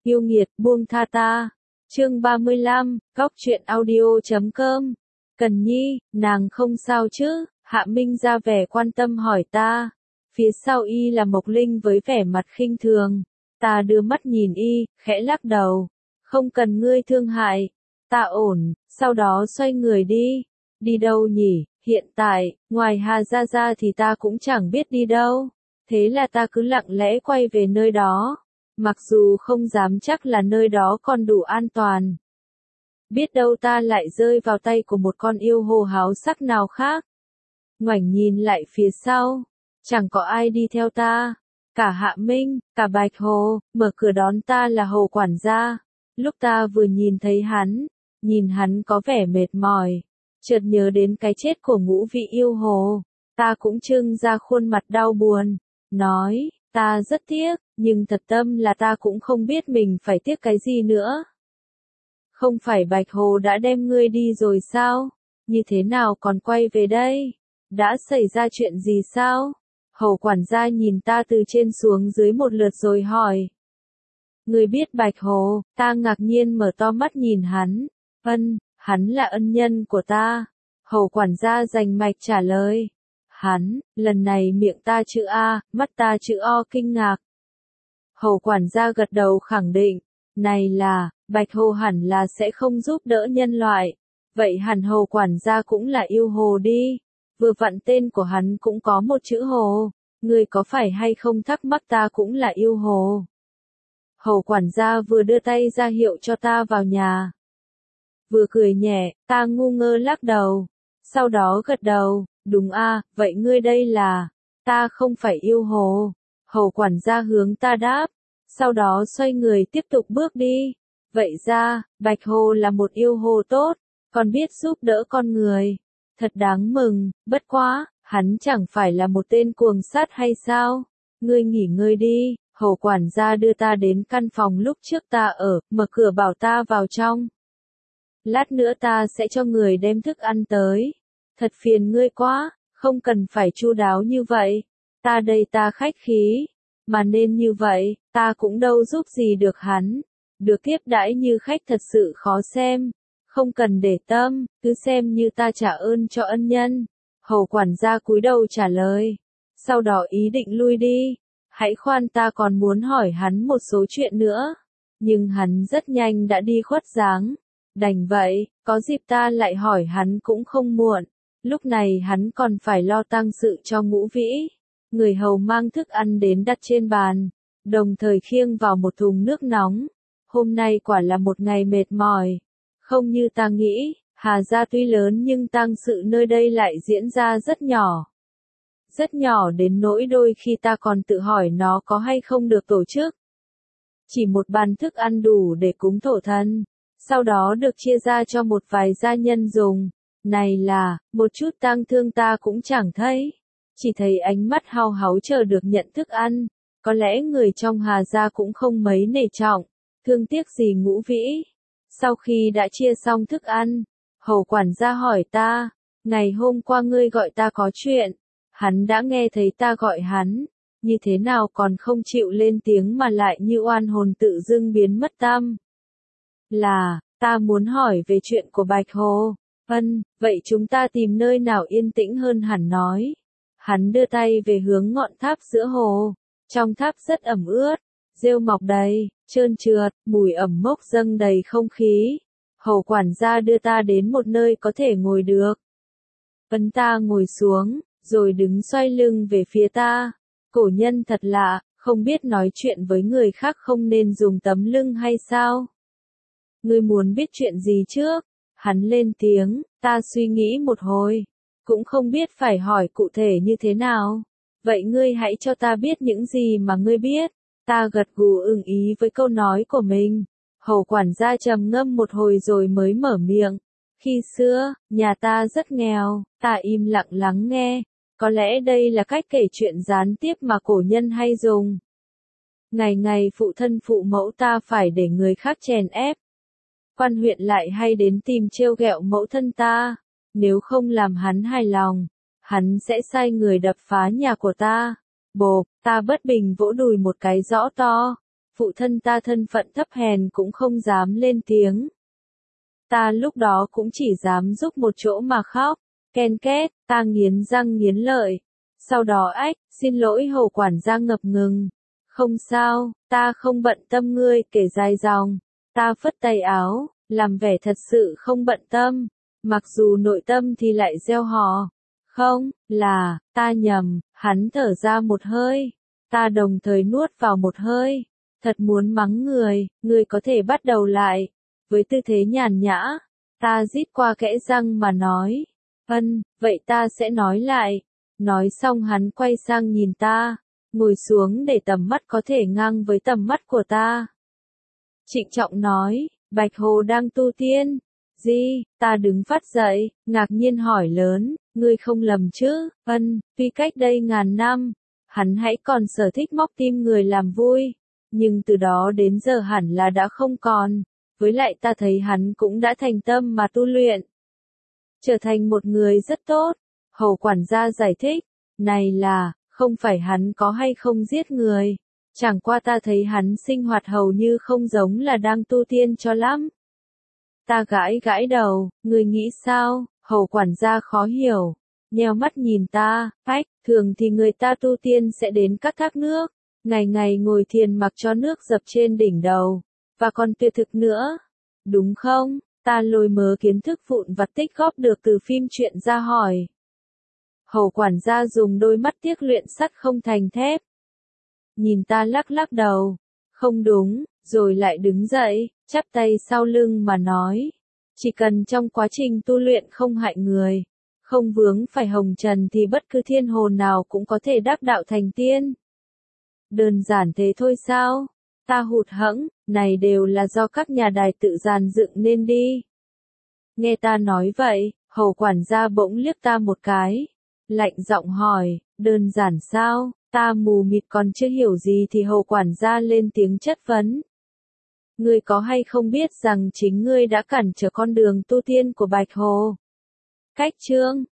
Yêu nghiệt, buông tha ta. Chương 35, Góc truyện audio.com. Cần Nhi, nàng không sao chứ? Hạ Minh ra vẻ quan tâm hỏi ta. Phía sau y là Mộc Linh với vẻ mặt khinh thường. Ta đưa mắt nhìn y, khẽ lắc đầu. Không cần ngươi thương hại. Ta ổn, sau đó xoay người đi. Đi đâu nhỉ? Hiện tại, ngoài Hà Gia Gia thì ta cũng chẳng biết đi đâu. Thế là ta cứ lặng lẽ quay về nơi đó. Mặc dù không dám chắc là nơi đó còn đủ an toàn. Biết đâu ta lại rơi vào tay của một con yêu hồ háo sắc nào khác. Ngoảnh nhìn lại phía sau, chẳng có ai đi theo ta. Cả Hạ Minh, cả Bạch Hồ, mở cửa đón ta là Hồ quản gia. Lúc ta vừa nhìn hắn có vẻ mệt mỏi. Chợt nhớ đến cái chết của ngũ vị yêu hồ. Ta cũng trưng ra khuôn mặt đau buồn. Nói, ta rất tiếc, nhưng thật tâm là ta cũng không biết mình phải tiếc cái gì nữa. Không phải Bạch Hồ đã đem ngươi đi rồi sao? Như thế nào còn quay về đây? Đã xảy ra chuyện gì sao? Hồ quản gia nhìn ta từ trên xuống dưới một lượt rồi hỏi. Ngươi biết Bạch Hồ? Ta ngạc nhiên mở to mắt nhìn hắn. Vâng, hắn là ân nhân của ta. Hồ quản gia rành mạch trả lời. Hắn, lần này miệng ta chữ A, mắt ta chữ O kinh ngạc. Hồ quản gia gật đầu khẳng định. Này là, Bạch Hồ hẳn là sẽ không giúp đỡ nhân loại. Vậy hẳn Hồ quản gia cũng là yêu hồ đi. Vừa vặn tên của hắn cũng có một chữ hồ. Ngươi có phải hay không thắc mắc ta cũng là yêu hồ. Hồ quản gia vừa đưa tay ra hiệu cho ta vào nhà. Vừa cười nhẹ, ta ngu ngơ lắc đầu. Sau đó gật đầu, đúng a, vậy ngươi đây là, ta không phải yêu hồ. Hồ quản gia hướng ta đáp, sau đó xoay người tiếp tục bước đi. Vậy ra, Bạch Hồ là một yêu hồ tốt, còn biết giúp đỡ con người. Thật đáng mừng, bất quá, hắn chẳng phải là một tên cuồng sát hay sao? Ngươi nghỉ ngơi đi. Hồ quản gia đưa ta đến căn phòng lúc trước ta ở, mở cửa bảo ta vào trong. Lát nữa ta sẽ cho người đem thức ăn tới. Thật phiền ngươi quá, không cần phải chu đáo như vậy. Ta đây ta khách khí. Mà nên như vậy, ta cũng đâu giúp gì được hắn. Được tiếp đãi như khách thật sự khó xem. Không cần để tâm, cứ xem như ta trả ơn cho ân nhân. Hồ quản gia cúi đầu trả lời. Sau đó ý định lui đi. Hãy khoan, ta còn muốn hỏi hắn một số chuyện nữa. Nhưng hắn rất nhanh đã đi khuất dáng. Đành vậy, có dịp ta lại hỏi hắn cũng không muộn. Lúc này hắn còn phải lo tang sự cho Ngũ Vĩ. Người hầu mang thức ăn đến đặt trên bàn, đồng thời khiêng vào một thùng nước nóng. Hôm nay quả là một ngày mệt mỏi. Không như ta nghĩ, Hà Gia tuy lớn nhưng tang sự nơi đây lại diễn ra rất nhỏ. Rất nhỏ đến nỗi đôi khi ta còn tự hỏi nó có hay không được tổ chức. Chỉ một bàn thức ăn đủ để cúng thổ thần, sau đó được chia ra cho một vài gia nhân dùng. Này là, một chút tang thương ta cũng chẳng thấy. Chỉ thấy ánh mắt hao háu chờ được nhận thức ăn. Có lẽ người trong Hà Gia cũng không mấy nể trọng, thương tiếc gì Ngũ Vĩ. Sau khi đã chia xong thức ăn, Hồ quản gia hỏi ta, ngày hôm qua ngươi gọi ta có chuyện. Hắn đã nghe thấy ta gọi hắn, như thế nào còn không chịu lên tiếng mà lại như oan hồn tự dưng biến mất tăm. Là, ta muốn hỏi về chuyện của Bạch Hồ. Vâng, vậy chúng ta tìm nơi nào yên tĩnh hơn hẳn nói. Hắn đưa tay về hướng ngọn tháp giữa hồ. Trong tháp rất ẩm ướt, rêu mọc đầy, trơn trượt, mùi ẩm mốc dâng đầy không khí. Hồ quản gia đưa ta đến một nơi có thể ngồi được. Vân ta ngồi xuống, rồi đứng xoay lưng về phía ta. Cổ nhân thật lạ, không biết nói chuyện với người khác không nên dùng tấm lưng hay sao? Ngươi muốn biết chuyện gì trước? Hắn lên tiếng, ta suy nghĩ một hồi. Cũng không biết phải hỏi cụ thể như thế nào. Vậy ngươi hãy cho ta biết những gì mà ngươi biết. Ta gật gù ưng ý với câu nói của mình. Hồ quản gia trầm ngâm một hồi rồi mới mở miệng. Khi xưa, nhà ta rất nghèo, ta im lặng lắng nghe. Có lẽ đây là cách kể chuyện gián tiếp mà cổ nhân hay dùng. Ngày ngày phụ thân phụ mẫu ta phải để người khác chèn ép. Quan huyện lại hay đến tìm trêu ghẹo mẫu thân ta. Nếu không làm hắn hài lòng, hắn sẽ sai người đập phá nhà của ta. Bộp, ta bất bình vỗ đùi một cái rõ to. phụ thân ta thân phận thấp hèn cũng không dám lên tiếng. Ta lúc đó cũng chỉ dám giúp một chỗ mà khóc, ken két, ta nghiến răng nghiến lợi. Sau đó xin lỗi Hầu quản gia ngập ngừng. Không sao, ta không bận tâm ngươi, kể dài dòng. Ta phất tay áo, làm vẻ thật sự không bận tâm, mặc dù nội tâm thì lại gieo hò. Không, là, ta nhầm, hắn thở ra một hơi. Ta đồng thời nuốt vào một hơi. Thật muốn mắng người có thể bắt đầu lại. Với tư thế nhàn nhã, ta rít qua kẽ răng mà nói. Vậy ta sẽ nói lại. Nói xong hắn quay sang nhìn ta, ngồi xuống để tầm mắt có thể ngang với tầm mắt của ta. Trịnh trọng nói, Bạch Hồ đang tu tiên. Gì? Ta đứng phát dậy, ngạc nhiên hỏi lớn, ngươi không lầm chứ? Tuy cách đây ngàn năm, hắn hãy còn sở thích móc tim người làm vui, nhưng từ đó đến giờ hẳn là đã không còn. Với lại ta thấy hắn cũng đã thành tâm mà tu luyện, trở thành một người rất tốt. Hầu quản gia giải thích, này là, không phải hắn có hay không giết người. Chẳng qua ta thấy hắn sinh hoạt hầu như không giống là đang tu tiên cho lắm. Ta gãi đầu, người nghĩ sao? Hầu quản gia khó hiểu, nheo mắt nhìn ta, thường thì người ta tu tiên sẽ đến các thác nước, ngày ngày ngồi thiền mặc cho nước dập trên đỉnh đầu, và còn tuyệt thực nữa. Đúng không? Ta lôi mớ kiến thức vụn vặt tích góp được từ phim truyện ra hỏi. Hầu quản gia dùng đôi mắt tiếc luyện sắt không thành thép. Nhìn ta lắc đầu. Không đúng, rồi lại đứng dậy, chắp tay sau lưng mà nói. Chỉ cần trong quá trình tu luyện không hại người, không vướng phải hồng trần thì bất cứ thiên hồn nào cũng có thể đắc đạo thành tiên. Đơn giản thế thôi sao? Ta hụt hẫng, này đều là do các nhà đài tự dàn dựng nên đi. Nghe ta nói vậy, hầu quản gia bỗng liếc ta một cái. Lạnh giọng hỏi, đơn giản sao? Ta mù mịt còn chưa hiểu gì thì hầu quản gia lên tiếng chất vấn. Ngươi có hay không biết rằng chính ngươi đã cản trở con đường tu tiên của Bạch Hồ? Cách chương